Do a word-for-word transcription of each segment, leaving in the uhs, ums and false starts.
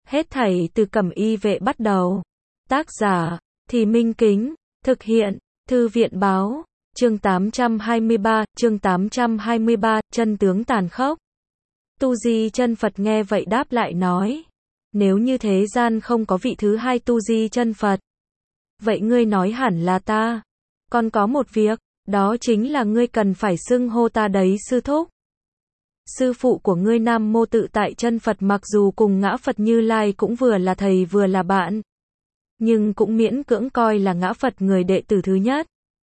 Hết thảy từ Cẩm Y Vệ bắt đầu. Tác giả, Thì Minh Kính, thực hiện, Thư viện báo, chương tám trăm hai mươi ba, chương tám trăm hai mươi ba, chân tướng tàn khốc. Tu Di Chân Phật nghe vậy đáp lại nói, nếu như thế gian không có vị thứ hai Tu Di Chân Phật, vậy ngươi nói hẳn là ta. Còn có một việc, đó chính là ngươi cần phải xưng hô ta đấy sư thúc. Sư phụ của ngươi Nam Mô Tự Tại Chân Phật mặc dù cùng Ngã Phật Như Lai cũng vừa là thầy vừa là bạn, nhưng cũng miễn cưỡng coi là Ngã Phật người đệ tử thứ nhất.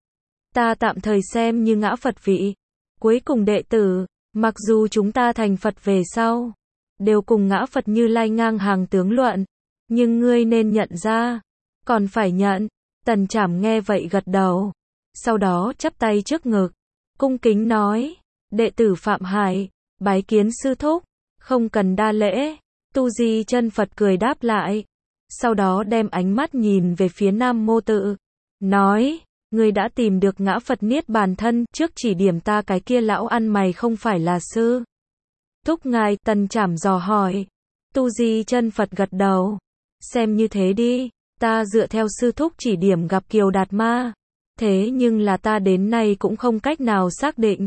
Ta tạm thời xem như Ngã Phật vị cuối cùng đệ tử, mặc dù chúng ta thành Phật về sau, đều cùng Ngã Phật Như Lai ngang hàng tướng luận, nhưng ngươi nên nhận ra, còn phải nhận. Tần Trảm nghe vậy gật đầu, sau đó chắp tay trước ngực, cung kính nói, đệ tử Phạm Hải, bái kiến sư thúc, không cần đa lễ. Tu Di Chân Phật cười đáp lại, sau đó đem ánh mắt nhìn về phía Nam Mô Tự, nói, ngươi đã tìm được Ngã Phật Niết Bàn thân, trước chỉ điểm ta cái kia lão ăn mày không phải là sư thúc ngài? Tần Trảm dò hỏi. Tu Di Chân Phật gật đầu, xem như thế đi, ta dựa theo sư thúc chỉ điểm gặp Kiều Đạt Ma, thế nhưng là ta đến nay cũng không cách nào xác định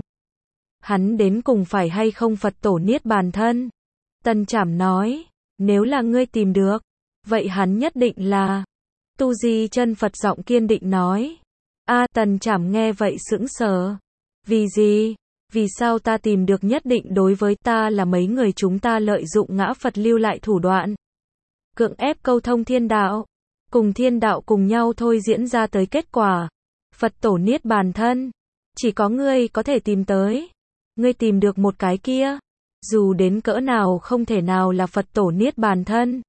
hắn đến cùng phải hay không Phật tổ Niết Bàn thân. Tần Trảm nói, nếu là ngươi tìm được, vậy hắn nhất định là. Tu Di Chân Phật giọng kiên định nói. A, Tần Trảm nghe vậy sững sờ. Vì gì? Vì sao ta tìm được nhất định đối với ta là mấy người chúng ta lợi dụng Ngã Phật lưu lại thủ đoạn, cưỡng ép câu thông thiên đạo, cùng thiên đạo cùng nhau thôi diễn ra tới kết quả, Phật tổ Niết Bàn thân, chỉ có ngươi có thể tìm tới. Ngươi tìm được một cái kia, dù đến cỡ nào không thể nào là Phật tổ Niết Bàn thân,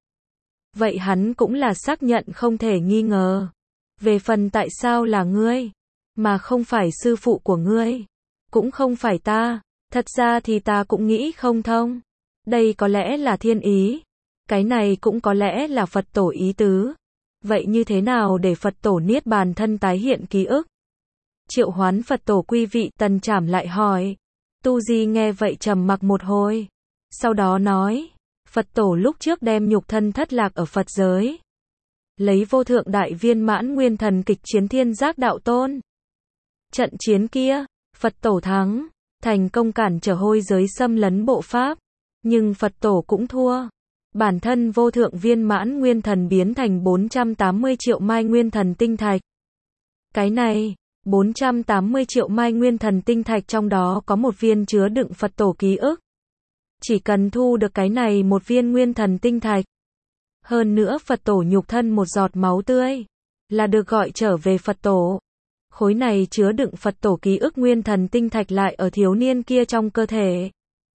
vậy hắn cũng là xác nhận không thể nghi ngờ. Về phần tại sao là ngươi, mà không phải sư phụ của ngươi, cũng không phải ta, thật ra thì ta cũng nghĩ không thông. Đây có lẽ là thiên ý, cái này cũng có lẽ là Phật tổ ý tứ. Vậy như thế nào để Phật tổ Niết Bàn thân tái hiện ký ức, triệu hoán Phật tổ quy vị? Tần Trảm lại hỏi. Tu Di nghe vậy trầm mặc một hồi, sau đó nói, Phật tổ lúc trước đem nhục thân thất lạc ở Phật giới, lấy vô thượng đại viên mãn nguyên thần kịch chiến Thiên Giác Đạo Tôn. Trận chiến kia, Phật tổ thắng, thành công cản trở hôi giới xâm lấn bộ pháp, nhưng Phật tổ cũng thua. Bản thân vô thượng viên mãn nguyên thần biến thành bốn trăm tám mươi triệu mai nguyên thần tinh thạch. Cái này, bốn trăm tám mươi triệu mai nguyên thần tinh thạch trong đó có một viên chứa đựng Phật tổ ký ức. Chỉ cần thu được cái này một viên nguyên thần tinh thạch, hơn nữa Phật tổ nhục thân một giọt máu tươi, là được gọi trở về Phật tổ. Khối này chứa đựng Phật tổ ký ức nguyên thần tinh thạch lại ở thiếu niên kia trong cơ thể.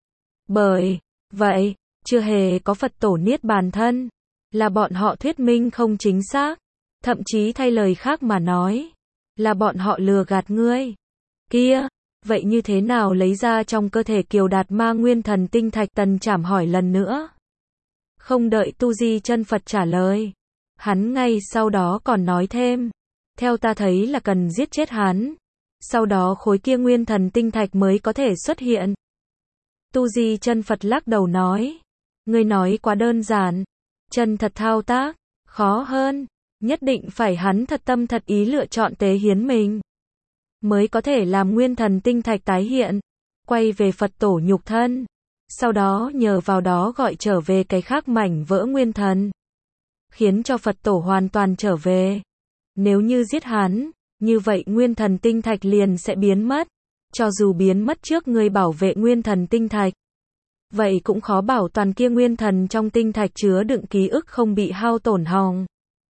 Bởi vậy, chưa hề có Phật tổ Niết Bàn thân, là bọn họ thuyết minh không chính xác, thậm chí thay lời khác mà nói, là bọn họ lừa gạt ngươi. Kia, vậy như thế nào lấy ra trong cơ thể Kiều Đạt Ma nguyên thần tinh thạch? Tần Trảm hỏi lần nữa. Không đợi Tu Di Chân Phật trả lời, hắn ngay sau đó còn nói thêm, theo ta thấy là cần giết chết hắn, sau đó khối kia nguyên thần tinh thạch mới có thể xuất hiện. Tu Di Chân Phật lắc đầu nói, ngươi nói quá đơn giản, chân thật thao tác, khó hơn, nhất định phải hắn thật tâm thật ý lựa chọn tế hiến mình, mới có thể làm nguyên thần tinh thạch tái hiện, quay về Phật tổ nhục thân, sau đó nhờ vào đó gọi trở về cái khác mảnh vỡ nguyên thần, khiến cho Phật tổ hoàn toàn trở về. Nếu như giết hắn, như vậy nguyên thần tinh thạch liền sẽ biến mất, cho dù biến mất trước người bảo vệ nguyên thần tinh thạch, vậy cũng khó bảo toàn kia nguyên thần trong tinh thạch chứa đựng ký ức không bị hao tổn hỏng.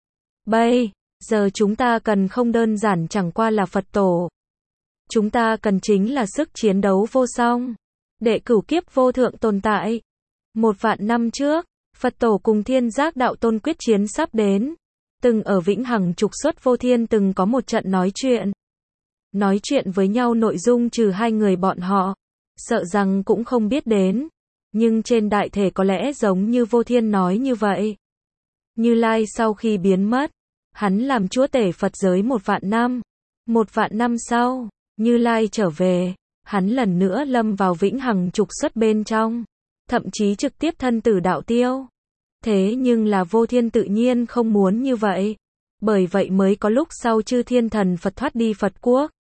Bây giờ chúng ta cần không đơn giản chẳng qua là Phật tổ, chúng ta cần chính là sức chiến đấu vô song, đệ cửu kiếp vô thượng tồn tại. Một vạn năm trước, Phật tổ cùng Thiên Giác Đạo Tôn quyết chiến sắp đến, từng ở Vĩnh Hằng trục xuất vô thiên từng có một trận nói chuyện. Nói chuyện với nhau nội dung trừ hai người bọn họ, sợ rằng cũng không biết đến, nhưng trên đại thể có lẽ giống như vô thiên nói như vậy. Như Lai sau khi biến mất, hắn làm chúa tể Phật giới một vạn năm. Một vạn năm sau, Như Lai trở về, hắn lần nữa lâm vào Vĩnh Hằng trục xuất bên trong, thậm chí trực tiếp thân tử đạo tiêu. Thế nhưng là Vô Thiên tự nhiên không muốn như vậy. Bởi vậy mới có lúc sau chư thiên thần Phật thoát đi Phật quốc.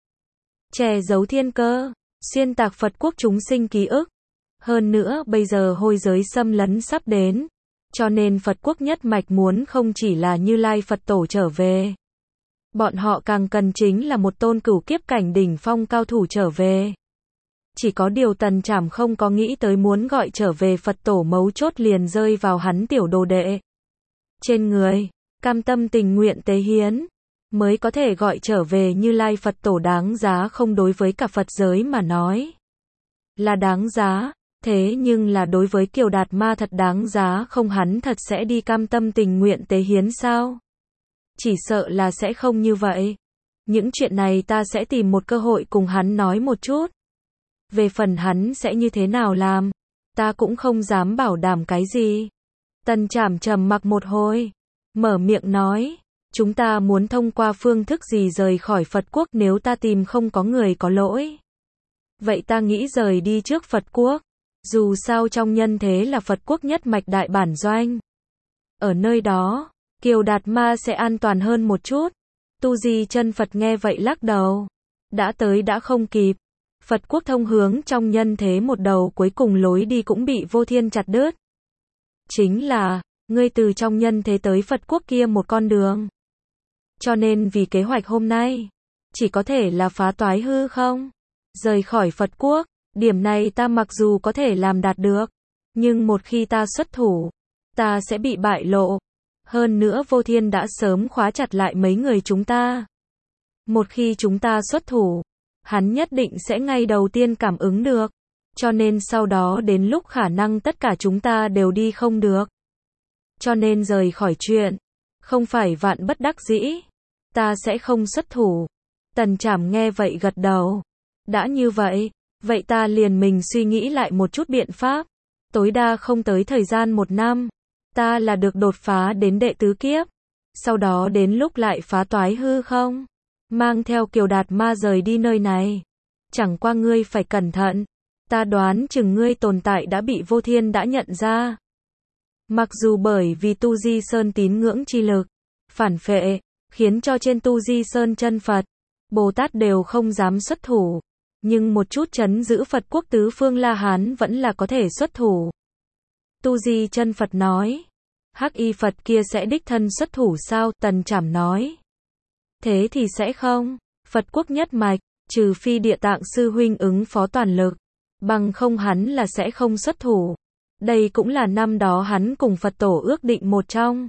Che giấu thiên cơ, xuyên tạc Phật quốc chúng sinh ký ức. Hơn nữa bây giờ hôi giới xâm lấn sắp đến. Cho nên Phật quốc nhất mạch muốn không chỉ là Như Lai Phật tổ trở về. Bọn họ càng cần chính là một tôn cửu kiếp cảnh đỉnh phong cao thủ trở về. Chỉ có điều Tần Trảm không có nghĩ tới muốn gọi trở về Phật tổ mấu chốt liền rơi vào hắn tiểu đồ đệ. Trên người, cam tâm tình nguyện tế hiến, mới có thể gọi trở về Như Lai Phật tổ đáng giá không đối với cả Phật giới mà nói. Là đáng giá, thế nhưng là đối với Kiều Đạt Ma thật đáng giá không hắn thật sẽ đi cam tâm tình nguyện tế hiến sao? Chỉ sợ là sẽ không như vậy. Những chuyện này ta sẽ tìm một cơ hội cùng hắn nói một chút. Về phần hắn sẽ như thế nào làm, ta cũng không dám bảo đảm cái gì. Tần Trảm trầm mặc một hồi, mở miệng nói, chúng ta muốn thông qua phương thức gì rời khỏi Phật quốc nếu ta tìm không có người có lỗi. Vậy ta nghĩ rời đi trước Phật quốc, dù sao trong nhân thế là Phật quốc nhất mạch đại bản doanh. Ở nơi đó, Kiều Đạt Ma sẽ an toàn hơn một chút. Tu Di Chân Phật nghe vậy lắc đầu. Đã tới đã không kịp. Phật quốc thông hướng trong nhân thế một đầu cuối cùng lối đi cũng bị Vô Thiên chặt đứt. Chính là, ngươi từ trong nhân thế tới Phật quốc kia một con đường. Cho nên vì kế hoạch hôm nay, chỉ có thể là phá toái hư không? Rời khỏi Phật quốc, điểm này ta mặc dù có thể làm đạt được. Nhưng một khi ta xuất thủ, ta sẽ bị bại lộ. Hơn nữa Vô Thiên đã sớm khóa chặt lại mấy người chúng ta. Một khi chúng ta xuất thủ, hắn nhất định sẽ ngay đầu tiên cảm ứng được. Cho nên sau đó đến lúc khả năng tất cả chúng ta đều đi không được. Cho nên rời khỏi chuyện, không phải vạn bất đắc dĩ. Ta sẽ không xuất thủ. Tần Trảm nghe vậy gật đầu. Đã như vậy, vậy ta liền mình suy nghĩ lại một chút biện pháp. Tối đa không tới thời gian một năm. Ta là được đột phá đến đệ tứ kiếp. Sau đó đến lúc lại phá toái hư không? Mang theo Kiều Đạt Ma rời đi nơi này. Chẳng qua ngươi phải cẩn thận. Ta đoán chừng ngươi tồn tại đã bị Vô Thiên đã nhận ra. Mặc dù bởi vì Tu Di Sơn tín ngưỡng chi lực, phản phệ, khiến cho trên Tu Di Sơn chân Phật, Bồ Tát đều không dám xuất thủ. Nhưng một chút trấn giữ Phật quốc tứ phương La Hán vẫn là có thể xuất thủ. Tu Di Chân Phật nói. Hắc Y Phật kia sẽ đích thân xuất thủ sao? Tần Trảm nói. Thế thì sẽ không. Phật quốc nhất mạch, trừ phi Địa Tạng sư huynh ứng phó toàn lực, bằng không hắn là sẽ không xuất thủ. Đây cũng là năm đó hắn cùng Phật tổ ước định một trong.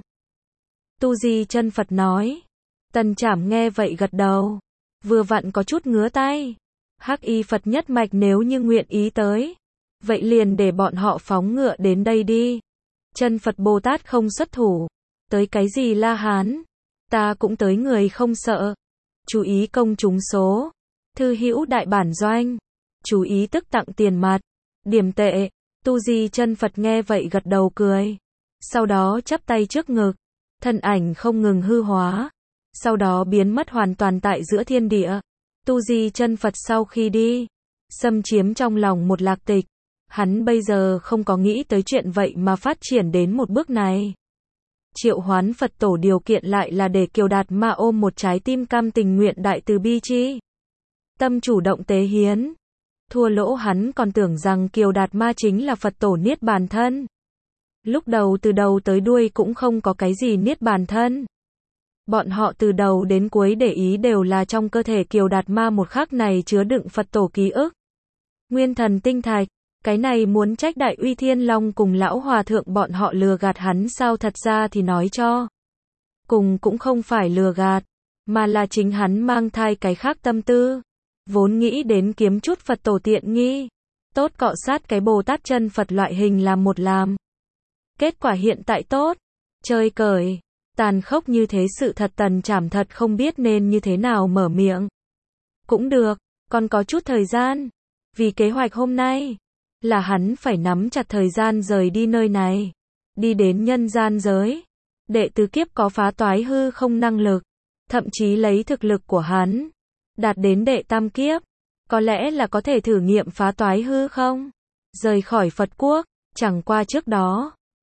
Tu Di Chân Phật nói. Tần Trảm nghe vậy gật đầu. Vừa vặn có chút ngứa tay. Hắc Y Phật nhất mạch nếu như nguyện ý tới, vậy liền để bọn họ phóng ngựa đến đây đi. Chân Phật Bồ Tát không xuất thủ. Tới cái gì La Hán? Ta cũng tới người không sợ. Chú ý công chúng số. Thư hữu đại bản doanh. Chú ý tức tặng tiền mặt. Điểm tệ. Tu Di Chân Phật nghe vậy gật đầu cười. Sau đó chắp tay trước ngực. Thân ảnh không ngừng hư hóa. Sau đó biến mất hoàn toàn tại giữa thiên địa. Tu Di Chân Phật sau khi đi, xâm chiếm trong lòng một lạc tịch. Hắn bây giờ không có nghĩ tới chuyện vậy mà phát triển đến một bước này. Triệu hoán Phật tổ điều kiện lại là để Kiều Đạt Ma ôm một trái tim cam tình nguyện đại từ bi chi. Tâm chủ động tế hiến. Thua lỗ hắn còn tưởng rằng Kiều Đạt Ma chính là Phật tổ niết bàn thân. Lúc đầu từ đầu tới đuôi cũng không có cái gì niết bàn thân. Bọn họ từ đầu đến cuối để ý đều là trong cơ thể Kiều Đạt Ma một khắc này chứa đựng Phật tổ ký ức. Nguyên thần tinh thạch, cái này muốn trách Đại Uy Thiên Long cùng lão hòa thượng bọn họ lừa gạt hắn sao? Thật ra thì nói cho cùng cũng không phải lừa gạt, mà là chính hắn mang thai cái khác tâm tư. Vốn nghĩ đến kiếm chút Phật tổ tiện nghi, tốt cọ sát cái Bồ Tát chân Phật loại hình làm một làm. Kết quả hiện tại tốt, chơi cởi. Tàn khốc như thế sự thật Tần Trảm thật không biết nên như thế nào mở miệng. Cũng được, còn có chút thời gian. Vì kế hoạch hôm nay, là hắn phải nắm chặt thời gian rời đi nơi này. Đi đến nhân gian giới. Đệ tứ kiếp có phá toái hư không năng lực. Thậm chí lấy thực lực của hắn. Đạt đến đệ tam kiếp. Có lẽ là có thể thử nghiệm phá toái hư không. Rời khỏi Phật quốc. Chẳng qua trước đó.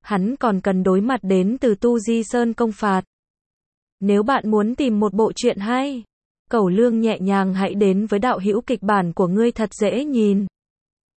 hắn còn cần đối mặt đến từ Tu Di Sơn công phạt. Nếu bạn muốn tìm một bộ truyện hay, Cẩu Lương nhẹ nhàng hãy đến với đạo hữu kịch bản của ngươi thật dễ nhìn.